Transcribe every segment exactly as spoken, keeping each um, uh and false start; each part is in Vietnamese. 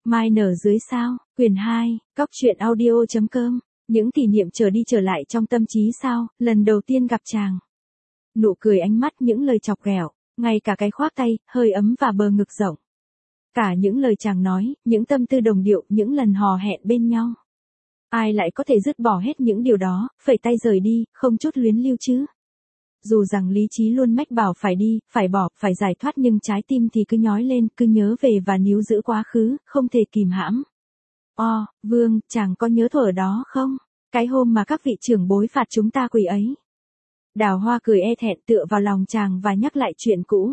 Mai nở dưới sao, quyển hai, Cóc truyện audio chấm com, những kỷ niệm trở đi trở lại trong tâm trí sao, lần đầu tiên gặp chàng. Nụ cười ánh mắt những lời chọc ghẹo, ngay cả cái khoác tay, hơi ấm và bờ ngực rộng. Cả những lời chàng nói, những tâm tư đồng điệu, những lần hò hẹn bên nhau. Ai lại có thể dứt bỏ hết những điều đó, phẩy tay rời đi, không chút luyến lưu chứ. Dù rằng lý trí luôn mách bảo phải đi, phải bỏ, phải giải thoát nhưng trái tim thì cứ nhói lên, cứ nhớ về và níu giữ quá khứ, không thể kìm hãm. O, Vương, chàng có nhớ thuở đó không? Cái hôm mà các vị trưởng bối phạt chúng ta quỳ ấy. Đào Hoa cười e thẹn tựa vào lòng chàng và nhắc lại chuyện cũ.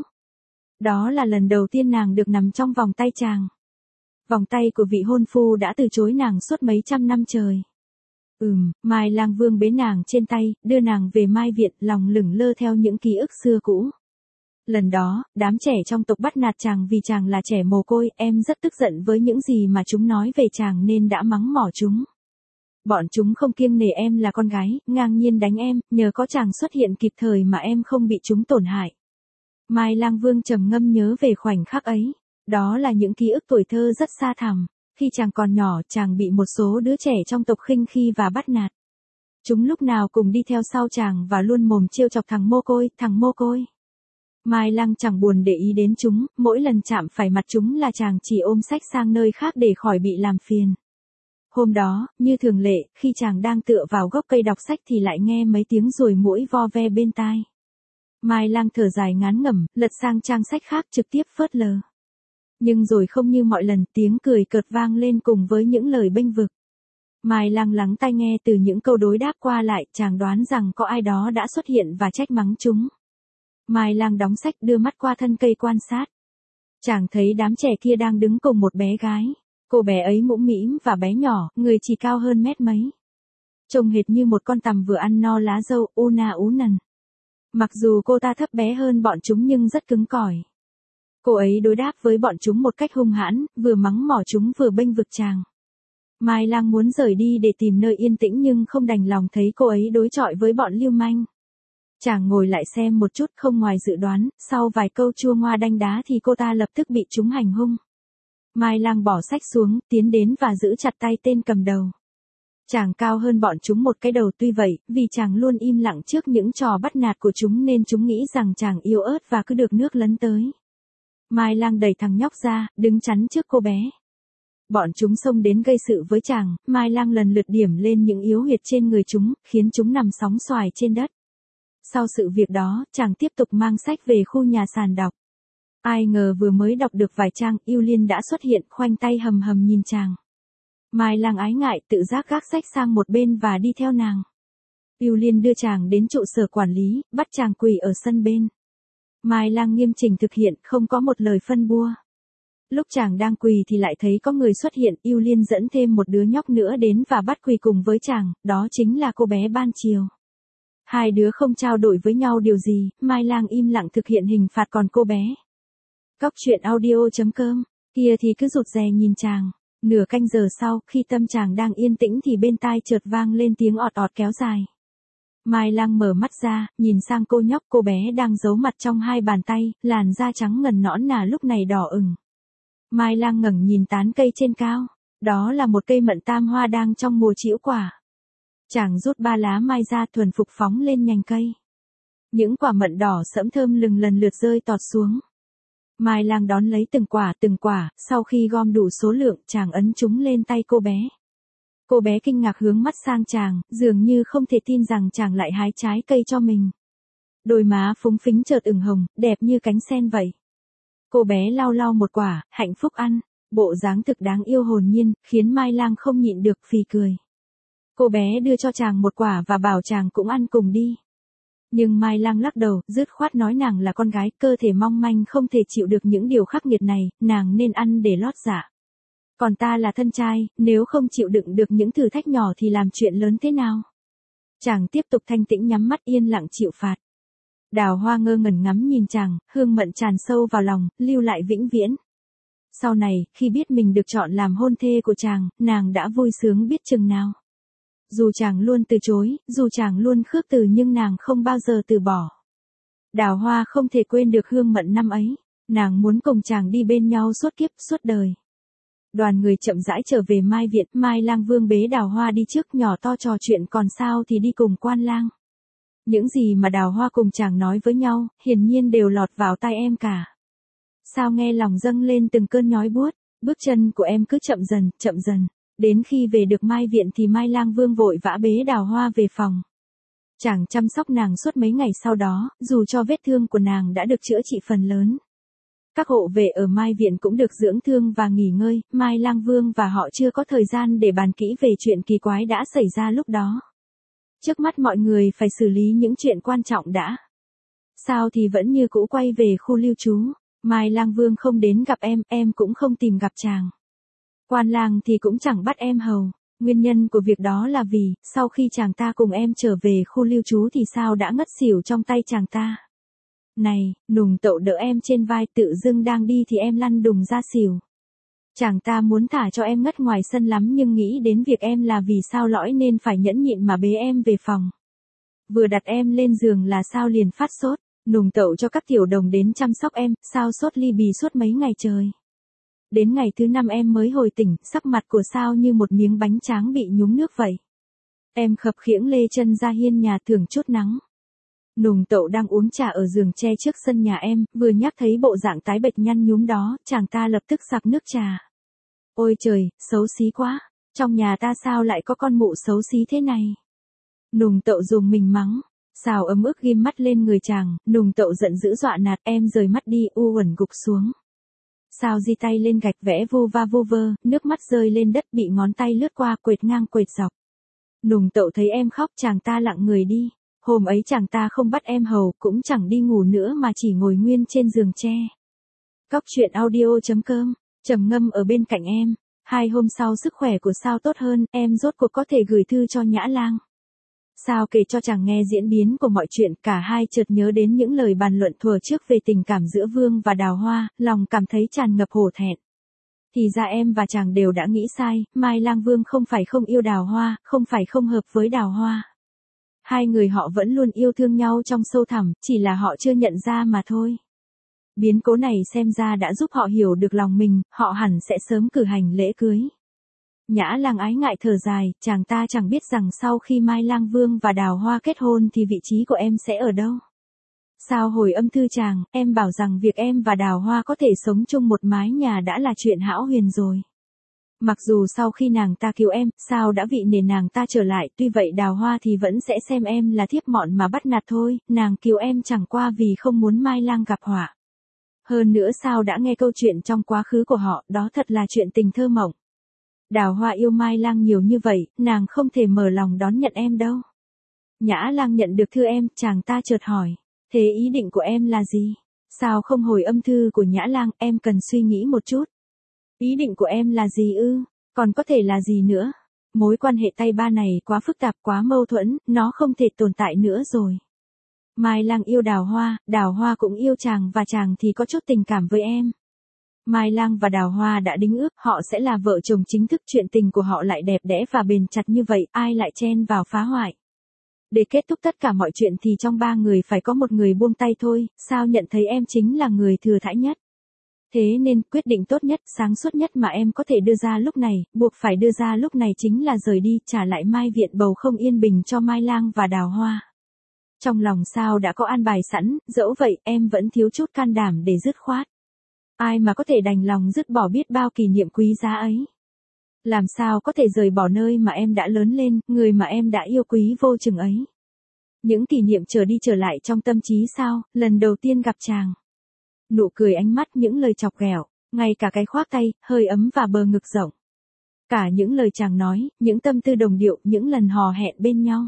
Đó là lần đầu tiên nàng được nằm trong vòng tay chàng. Vòng tay của vị hôn phu đã từ chối nàng suốt mấy trăm năm trời. Ừm, Mai Lang Vương bế nàng trên tay, đưa nàng về Mai Viện, lòng lửng lơ theo những ký ức xưa cũ. Lần đó, đám trẻ trong tộc bắt nạt chàng vì chàng là trẻ mồ côi, em rất tức giận với những gì mà chúng nói về chàng nên đã mắng mỏ chúng. Bọn chúng không kiêng nể em là con gái, ngang nhiên đánh em, nhờ có chàng xuất hiện kịp thời mà em không bị chúng tổn hại. Mai Lang Vương trầm ngâm nhớ về khoảnh khắc ấy. Đó là những ký ức tuổi thơ rất xa thẳm. Khi chàng còn nhỏ, chàng bị một số đứa trẻ trong tộc khinh khi và bắt nạt. Chúng lúc nào cùng đi theo sau chàng và luôn mồm trêu chọc thằng mồ côi, thằng mồ côi. Mai Lang chẳng buồn để ý đến chúng, mỗi lần chạm phải mặt chúng là chàng chỉ ôm sách sang nơi khác để khỏi bị làm phiền. Hôm đó, như thường lệ, khi chàng đang tựa vào gốc cây đọc sách thì lại nghe mấy tiếng ruồi muỗi vo ve bên tai. Mai Lang thở dài ngán ngẩm, lật sang trang sách khác trực tiếp phớt lờ. Nhưng rồi không như mọi lần, tiếng cười cợt vang lên cùng với những lời bênh vực. Mai Lang lắng tai nghe từ những câu đối đáp qua lại, chàng đoán rằng có ai đó đã xuất hiện và trách mắng chúng. Mai Lang đóng sách đưa mắt qua thân cây quan sát. Chàng thấy đám trẻ kia đang đứng cùng một bé gái. Cô bé ấy mũm mĩm và bé nhỏ, người chỉ cao hơn mét mấy. Trông hệt như một con tằm vừa ăn no lá dâu, u na ú nần. Mặc dù cô ta thấp bé hơn bọn chúng nhưng rất cứng cỏi. Cô ấy đối đáp với bọn chúng một cách hung hãn, vừa mắng mỏ chúng vừa bênh vực chàng. Mai Lang muốn rời đi để tìm nơi yên tĩnh nhưng không đành lòng thấy cô ấy đối chọi với bọn lưu manh. Chàng ngồi lại xem một chút, không ngoài dự đoán, sau vài câu chua ngoa đanh đá thì cô ta lập tức bị chúng hành hung. Mai Lang bỏ sách xuống, tiến đến và giữ chặt tay tên cầm đầu. Chàng cao hơn bọn chúng một cái đầu, tuy vậy, vì chàng luôn im lặng trước những trò bắt nạt của chúng nên chúng nghĩ rằng chàng yếu ớt và cứ được nước lấn tới. Mai Lang đẩy thằng nhóc ra, đứng chắn trước cô bé. Bọn chúng xông đến gây sự với chàng, Mai Lang lần lượt điểm lên những yếu huyệt trên người chúng, khiến chúng nằm sóng xoài trên đất. Sau sự việc đó, chàng tiếp tục mang sách về khu nhà sàn đọc. Ai ngờ vừa mới đọc được vài trang, Yêu Liên đã xuất hiện, khoanh tay hầm hầm nhìn chàng. Mai Lang ái ngại, tự giác gác sách sang một bên và đi theo nàng. Yêu Liên đưa chàng đến trụ sở quản lý, bắt chàng quỳ ở sân bên. Mai Lang nghiêm chỉnh thực hiện, không có một lời phân bua. Lúc chàng đang quỳ thì lại thấy có người xuất hiện, Yêu Liên dẫn thêm một đứa nhóc nữa đến và bắt quỳ cùng với chàng, đó chính là cô bé ban chiều. Hai đứa không trao đổi với nhau điều gì, Mai Lang im lặng thực hiện hình phạt còn cô bé. Cóc truyện audio chấm com, kia thì cứ rụt rè nhìn chàng. Nửa canh giờ sau, khi tâm chàng đang yên tĩnh thì bên tai chợt vang lên tiếng ọt ọt kéo dài. Mai Lang mở mắt ra, nhìn sang cô nhóc, cô bé đang giấu mặt trong hai bàn tay, làn da trắng ngần nõn nà lúc này đỏ ửng. Mai Lang ngẩng nhìn tán cây trên cao, đó là một cây mận tam hoa đang trong mùa trĩu quả. Chàng rút ba lá mai ra thuần phục phóng lên nhành cây. Những quả mận đỏ sẫm thơm lừng lần lượt rơi tọt xuống. Mai Lang đón lấy từng quả từng quả, sau khi gom đủ số lượng, chàng ấn chúng lên tay cô bé. Cô bé kinh ngạc hướng mắt sang chàng, dường như không thể tin rằng chàng lại hái trái cây cho mình. Đôi má phúng phính chợt ửng hồng, đẹp như cánh sen vậy. Cô bé lau lau một quả, hạnh phúc ăn, bộ dáng thực đáng yêu hồn nhiên, khiến Mai Lang không nhịn được phì cười. Cô bé đưa cho chàng một quả và bảo chàng cũng ăn cùng đi. Nhưng Mai Lang lắc đầu, dứt khoát nói nàng là con gái, cơ thể mong manh không thể chịu được những điều khắc nghiệt này, nàng nên ăn để lót dạ. Còn ta là thân trai, nếu không chịu đựng được những thử thách nhỏ thì làm chuyện lớn thế nào? Chàng tiếp tục thanh tĩnh nhắm mắt yên lặng chịu phạt. Đào Hoa ngơ ngẩn ngắm nhìn chàng, hương mận tràn sâu vào lòng, lưu lại vĩnh viễn. Sau này, khi biết mình được chọn làm hôn thê của chàng, nàng đã vui sướng biết chừng nào. Dù chàng luôn từ chối, dù chàng luôn khước từ nhưng nàng không bao giờ từ bỏ. Đào Hoa không thể quên được hương mận năm ấy, nàng muốn cùng chàng đi bên nhau suốt kiếp, suốt đời. Đoàn người chậm rãi trở về Mai Viện, Mai Lang Vương bế Đào Hoa đi trước, nhỏ to trò chuyện còn sao thì đi cùng Quan Lang. Những gì mà Đào Hoa cùng chàng nói với nhau, hiển nhiên đều lọt vào tai em cả. Sao nghe lòng dâng lên từng cơn nhói buốt, bước chân của em cứ chậm dần, chậm dần. Đến khi về được Mai Viện thì Mai Lang Vương vội vã bế Đào Hoa về phòng. Chàng chăm sóc nàng suốt mấy ngày sau đó, dù cho vết thương của nàng đã được chữa trị phần lớn. Các hộ vệ ở Mai Viện cũng được dưỡng thương và nghỉ ngơi, Mai Lang Vương và họ chưa có thời gian để bàn kỹ về chuyện kỳ quái đã xảy ra lúc đó. Trước mắt mọi người phải xử lý những chuyện quan trọng đã. Sao thì vẫn như cũ quay về khu lưu trú, Mai Lang Vương không đến gặp em, em cũng không tìm gặp chàng. Quan Lang thì cũng chẳng bắt em hầu, nguyên nhân của việc đó là vì, sau khi chàng ta cùng em trở về khu lưu trú thì sao đã ngất xỉu trong tay chàng ta. Này, Nùng Tậu đỡ em trên vai, tự dưng đang đi thì em lăn đùng ra xỉu. Chàng ta muốn thả cho em ngất ngoài sân lắm nhưng nghĩ đến việc em là vì sao lõi nên phải nhẫn nhịn mà bế em về phòng. Vừa đặt em lên giường là sao liền phát sốt, Nùng Tậu cho các tiểu đồng đến chăm sóc em, sao sốt ly bì suốt mấy ngày trời. Đến ngày thứ năm em mới hồi tỉnh, sắc mặt của sao như một miếng bánh tráng bị nhúng nước vậy. Em khập khiễng lê chân ra hiên nhà thưởng chút nắng. Nùng Tậu đang uống trà ở giường tre trước sân nhà em, vừa nhắc thấy bộ dạng tái bệch nhăn nhúm đó, chàng ta lập tức sặc nước trà. Ôi trời, xấu xí quá, trong nhà ta sao lại có con mụ xấu xí thế này. Nùng Tậu dùng mình mắng, Sào ấm ức ghim mắt lên người chàng, Nùng Tậu giận dữ dọa nạt, em rời mắt đi, u uẩn gục xuống. Sào di tay lên gạch vẽ vô va vô vơ, nước mắt rơi lên đất bị ngón tay lướt qua quệt ngang quệt dọc. Nùng Tậu thấy em khóc chàng ta lặng người đi. Hôm ấy chàng ta không bắt em hầu, cũng chẳng đi ngủ nữa mà chỉ ngồi nguyên trên giường tre. Cóc truyện audio chấm com, trầm ngâm ở bên cạnh em. Hai hôm sau sức khỏe của Sao tốt hơn, em rốt cuộc có thể gửi thư cho Nhã Lang. Sao kể cho chàng nghe diễn biến của mọi chuyện, cả hai chợt nhớ đến những lời bàn luận thuở trước về tình cảm giữa Vương và Đào Hoa, lòng cảm thấy tràn ngập hổ thẹn. Thì ra em và chàng đều đã nghĩ sai, Mai Lang Vương không phải không yêu Đào Hoa, không phải không hợp với Đào Hoa. Hai người họ vẫn luôn yêu thương nhau trong sâu thẳm, chỉ là họ chưa nhận ra mà thôi. Biến cố này xem ra đã giúp họ hiểu được lòng mình, họ hẳn sẽ sớm cử hành lễ cưới. Nhã Lang ái ngại thở dài, chàng ta chẳng biết rằng sau khi Mai Lang Vương và Đào Hoa kết hôn thì vị trí của em sẽ ở đâu. Sao hồi âm thư chàng, em bảo rằng việc em và Đào Hoa có thể sống chung một mái nhà đã là chuyện hão huyền rồi. Mặc dù sau khi nàng ta cứu em, sao đã vị nể nàng ta trở lại, tuy vậy Đào Hoa thì vẫn sẽ xem em là thiếp mọn mà bắt nạt thôi, nàng cứu em chẳng qua vì không muốn Mai Lang gặp họa. Hơn nữa sao đã nghe câu chuyện trong quá khứ của họ, đó thật là chuyện tình thơ mộng. Đào Hoa yêu Mai Lang nhiều như vậy, nàng không thể mở lòng đón nhận em đâu. Nhã Lang nhận được thư em, chàng ta chợt hỏi, thế ý định của em là gì? Sao không hồi âm thư của Nhã Lang, em cần suy nghĩ một chút. Ý định của em là gì ư? Còn có thể là gì nữa? Mối quan hệ tay ba này quá phức tạp, quá mâu thuẫn, nó không thể tồn tại nữa rồi. Mai Lang yêu Đào Hoa, Đào Hoa cũng yêu chàng và chàng thì có chút tình cảm với em. Mai Lang và Đào Hoa đã đính ước, họ sẽ là vợ chồng chính thức, chuyện tình của họ lại đẹp đẽ và bền chặt như vậy, ai lại chen vào phá hoại. Để kết thúc tất cả mọi chuyện thì trong ba người phải có một người buông tay thôi, sao nhận thấy em chính là người thừa thãi nhất. Thế nên, quyết định tốt nhất, sáng suốt nhất mà em có thể đưa ra lúc này, buộc phải đưa ra lúc này chính là rời đi, trả lại Mai Viện bầu không yên bình cho Mai Lang và Đào Hoa. Trong lòng sao đã có an bài sẵn, dẫu vậy em vẫn thiếu chút can đảm để dứt khoát. Ai mà có thể đành lòng dứt bỏ biết bao kỷ niệm quý giá ấy. Làm sao có thể rời bỏ nơi mà em đã lớn lên, người mà em đã yêu quý vô chừng ấy. Những kỷ niệm trở đi trở lại trong tâm trí sao, lần đầu tiên gặp chàng. Nụ cười ánh mắt, những lời chọc ghẹo, ngay cả cái khoác tay, hơi ấm và bờ ngực rộng. Cả những lời chàng nói, những tâm tư đồng điệu, những lần hò hẹn bên nhau.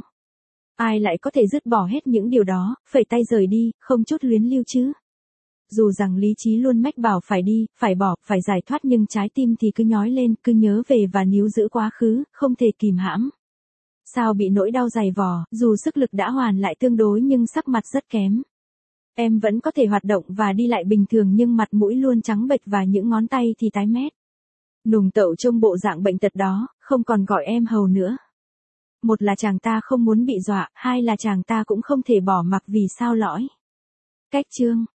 Ai lại có thể dứt bỏ hết những điều đó, phẩy tay rời đi, không chút luyến lưu chứ. Dù rằng lý trí luôn mách bảo phải đi, phải bỏ, phải giải thoát nhưng trái tim thì cứ nhói lên, cứ nhớ về và níu giữ quá khứ, không thể kìm hãm. Sao bị nỗi đau dày vò, dù sức lực đã hoàn lại tương đối nhưng sắc mặt rất kém. Em vẫn có thể hoạt động và đi lại bình thường nhưng mặt mũi luôn trắng bệch và những ngón tay thì tái mét. Nùng Tậu trông bộ dạng bệnh tật đó, không còn gọi em hầu nữa. Một là chàng ta không muốn bị dọa, hai là chàng ta cũng không thể bỏ mặc vì sao lõi. Cách chương